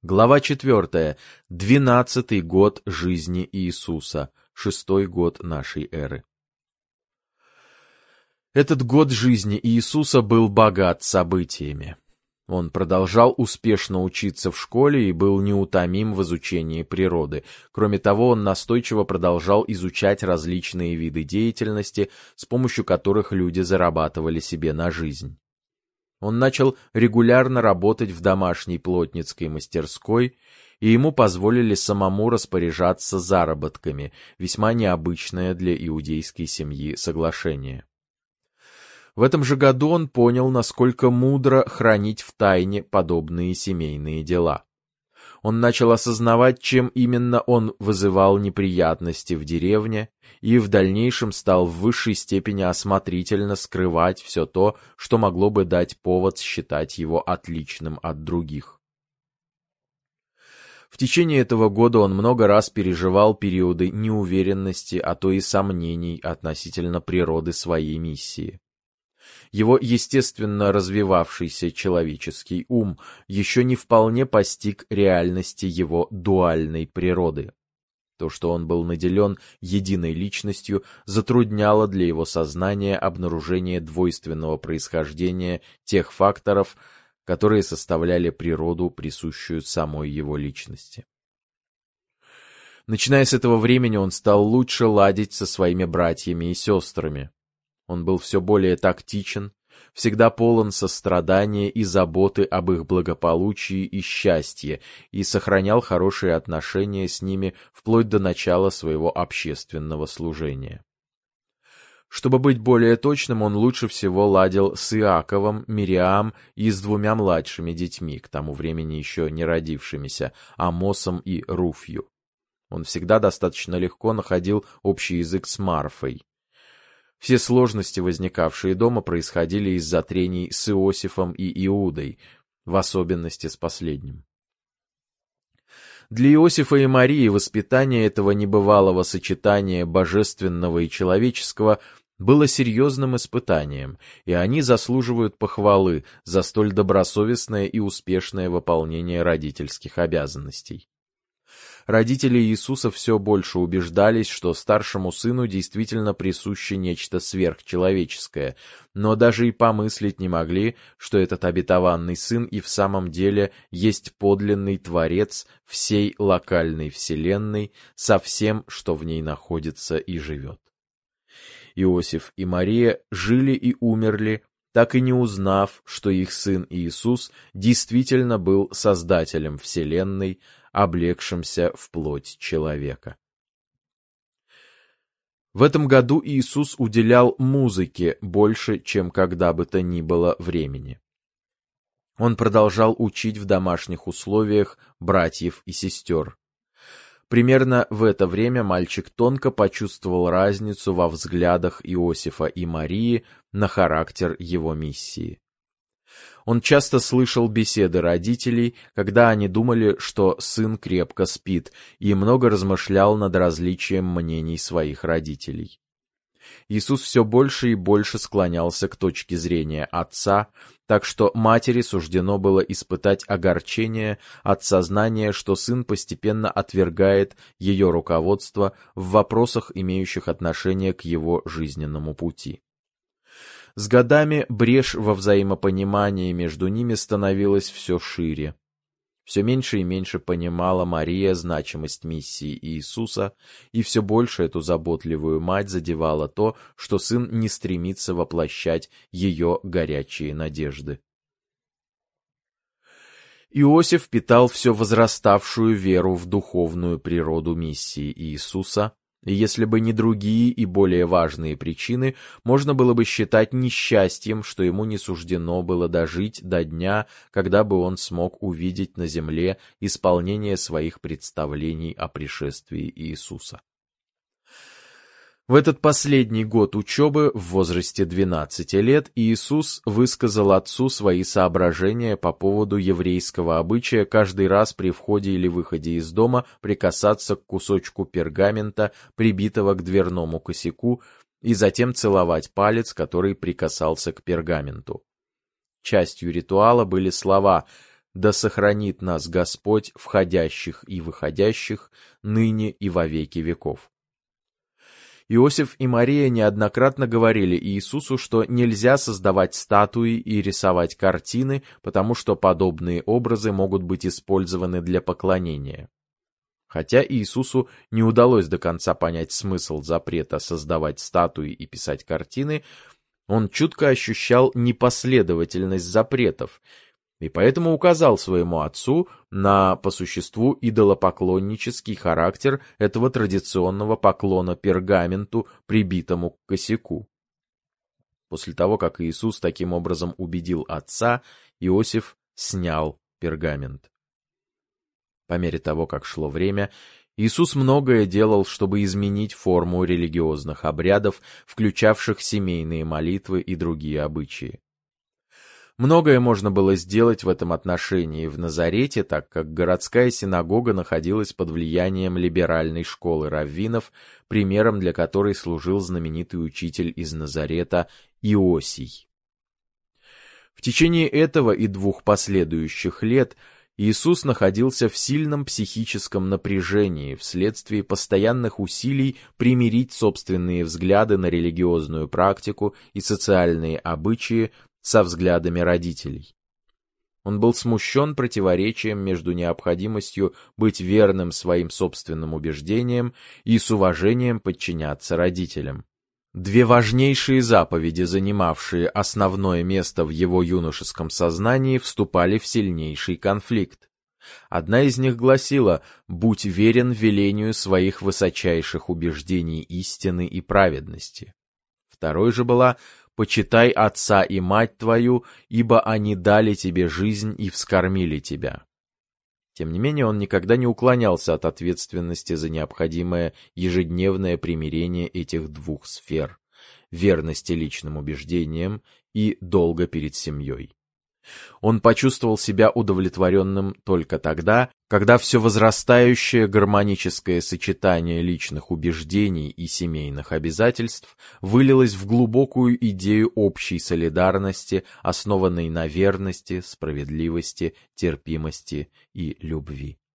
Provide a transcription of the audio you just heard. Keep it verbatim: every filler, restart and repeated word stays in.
Глава четвертая. Двенадцатый год жизни Иисуса. Шестой год нашей эры. Этот год жизни Иисуса был богат событиями. Он продолжал успешно учиться в школе и был неутомим в изучении природы. Кроме того, он настойчиво продолжал изучать различные виды деятельности, с помощью которых люди зарабатывали себе на жизнь. Он начал регулярно работать в домашней плотницкой мастерской, и ему позволили самому распоряжаться заработками, весьма необычное для иудейской семьи соглашение. В этом же году он понял, насколько мудро хранить в тайне подобные семейные дела. Он начал осознавать, чем именно он вызывал неприятности в деревне, и в дальнейшем стал в высшей степени осмотрительно скрывать все то, что могло бы дать повод считать его отличным от других. В течение этого года он много раз переживал периоды неуверенности, а то и сомнений относительно природы своей миссии. Его естественно развивавшийся человеческий ум еще не вполне постиг реальности его дуальной природы. То, что он был наделен единой личностью, затрудняло для его сознания обнаружение двойственного происхождения тех факторов, которые составляли природу, присущую самой его личности. Начиная с этого времени он стал лучше ладить со своими братьями и сестрами. Он был все более тактичен, всегда полон сострадания и заботы об их благополучии и счастье, и сохранял хорошие отношения с ними вплоть до начала своего общественного служения. Чтобы быть более точным, он лучше всего ладил с Иаковом, Мириам и с двумя младшими детьми, к тому времени еще не родившимися, Амосом и Руфью. Он всегда достаточно легко находил общий язык с Марфой. Все сложности, возникавшие дома, происходили из-за трений с Иосифом и Иудой, в особенности с последним. Для Иосифа и Марии воспитание этого небывалого сочетания божественного и человеческого было серьезным испытанием, и они заслуживают похвалы за столь добросовестное и успешное выполнение родительских обязанностей. Родители Иисуса все больше убеждались, что старшему сыну действительно присуще нечто сверхчеловеческое, но даже и помыслить не могли, что этот обетованный сын и в самом деле есть подлинный творец всей локальной вселенной со всем, что в ней находится и живет. Иосиф и Мария жили и умерли, так и не узнав, что их сын Иисус действительно был создателем вселенной, облегшимся в плоть человека. В этом году Иисус уделял музыке больше, чем когда бы то ни было времени. Он продолжал учить в домашних условиях братьев и сестер. Примерно в это время мальчик тонко почувствовал разницу во взглядах Иосифа и Марии на характер его миссии. Он часто слышал беседы родителей, когда они думали, что сын крепко спит, и много размышлял над различием мнений своих родителей. Иисус все больше и больше склонялся к точке зрения отца, так что матери суждено было испытать огорчение от сознания, что сын постепенно отвергает ее руководство в вопросах, имеющих отношение к его жизненному пути. С годами брешь во взаимопонимании между ними становилась все шире. Все меньше и меньше понимала Мария значимость миссии Иисуса, и все больше эту заботливую мать задевало то, что сын не стремится воплощать ее горячие надежды. Иосиф питал все возраставшую веру в духовную природу миссии Иисуса, и если бы не другие и более важные причины, можно было бы считать несчастьем, что ему не суждено было дожить до дня, когда бы он смог увидеть на земле исполнение своих представлений о пришествии Иисуса. В этот последний год учебы, в возрасте двенадцати лет, Иисус высказал отцу свои соображения по поводу еврейского обычая каждый раз при входе или выходе из дома прикасаться к кусочку пергамента, прибитого к дверному косяку, и затем целовать палец, который прикасался к пергаменту. Частью ритуала были слова да сохранит нас Господь, входящих и выходящих, ныне и во веки веков». Иосиф и Мария неоднократно говорили Иисусу, что нельзя создавать статуи и рисовать картины, потому что подобные образы могут быть использованы для поклонения. Хотя Иисусу не удалось до конца понять смысл запрета создавать статуи и писать картины, он чутко ощущал непоследовательность запретов, и поэтому указал своему отцу на, по существу, идолопоклоннический характер этого традиционного поклона пергаменту, прибитому к косяку. После того, как Иисус таким образом убедил отца, Иосиф снял пергамент. По мере того, как шло время, Иисус многое делал, чтобы изменить форму религиозных обрядов, включавших семейные молитвы и другие обычаи. Многое можно было сделать в этом отношении в Назарете, так как городская синагога находилась под влиянием либеральной школы раввинов, примером для которой служил знаменитый учитель из Назарета Иосий. В течение этого и двух последующих лет Иисус находился в сильном психическом напряжении вследствие постоянных усилий примирить собственные взгляды на религиозную практику и социальные обычаи со взглядами родителей. Он был смущен противоречием между необходимостью быть верным своим собственным убеждениям и с уважением подчиняться родителям. Две важнейшие заповеди, занимавшие основное место в его юношеском сознании, вступали в сильнейший конфликт. Одна из них гласила: «Будь верен велению своих высочайших убеждений истины и праведности». Второй же была: «Почитай отца и мать твою, ибо они дали тебе жизнь и вскормили тебя». Тем не менее, он никогда не уклонялся от ответственности за необходимое ежедневное примирение этих двух сфер — верности личным убеждениям и долга перед семьей. Он почувствовал себя удовлетворенным только тогда, когда все возрастающее гармоническое сочетание личных убеждений и семейных обязательств вылилось в глубокую идею общей солидарности, основанной на верности, справедливости, терпимости и любви.